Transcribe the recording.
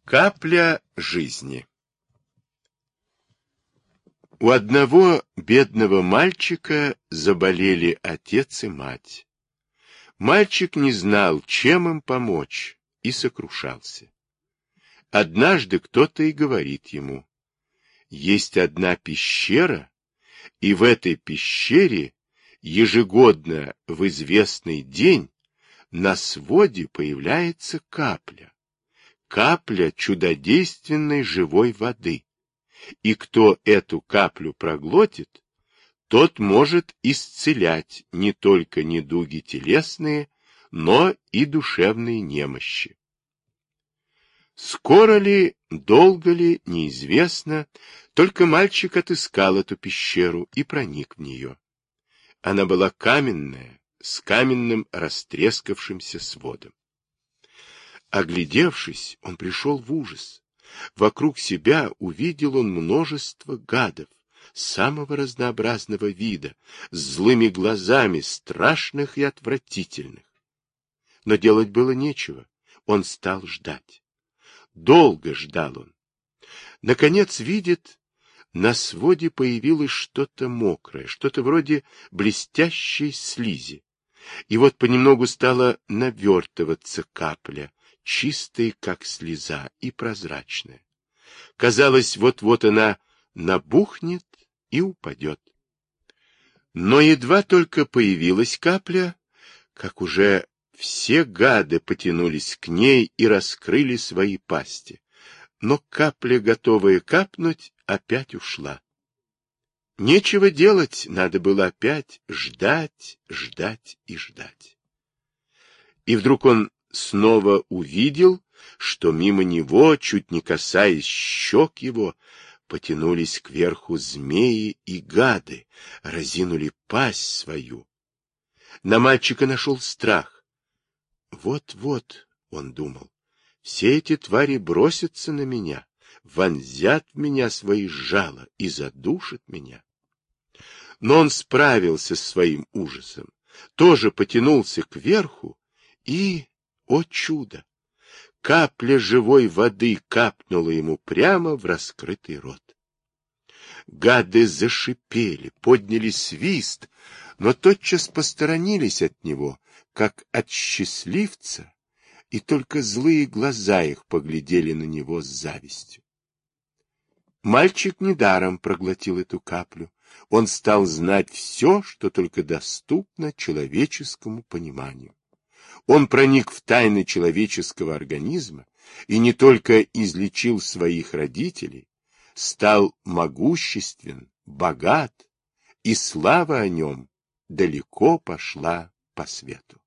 Капля жизни. У одного бедного мальчика заболели отец и мать. Мальчик не знал, чем им помочь, и сокрушался. Однажды кто-то и говорит ему: есть одна пещера, и в этой пещере ежегодно в известный день на своде появляется капля. Капля чудодейственной живой воды. И кто эту каплю проглотит, тот может исцелять не только недуги телесные, но и душевные немощи. Скоро ли, долго ли, неизвестно, только мальчик отыскал эту пещеру и проник в нее. Она была каменная, с каменным растрескавшимся сводом. Оглядевшись, он пришел в ужас. Вокруг себя увидел он множество гадов, самого разнообразного вида, с злыми глазами, страшных и отвратительных. Но делать было нечего, он стал ждать. Долго ждал он. Наконец видит, на своде появилось что-то мокрое, что-то вроде блестящей слизи. И вот понемногу стала навертываться капля, чистая, как слеза, и прозрачная. Казалось, вот-вот она набухнет и упадет. Но едва только появилась капля, как уже все гады потянулись к ней и раскрыли свои пасти. Но капля, готовая капнуть, опять ушла. Нечего делать, надо было опять ждать, ждать и ждать. И вдруг он снова увидел, что мимо него, чуть не касаясь щек его, потянулись кверху змеи и гады, разинули пасть свою. На мальчика нашел страх. Вот-вот, он думал, все эти твари бросятся на меня, вонзят в меня свои жала и задушат меня. Но он справился с своим ужасом, тоже потянулся кверху и... О чудо! Капля живой воды капнула ему прямо в раскрытый рот. Гады зашипели, подняли свист, но тотчас посторонились от него, как от счастливца, и только злые глаза их поглядели на него с завистью. Мальчик недаром проглотил эту каплю. Он стал знать все, что только доступно человеческому пониманию. Он проник в тайны человеческого организма и не только излечил своих родителей, стал могуществен, богат, и слава о нем далеко пошла по свету.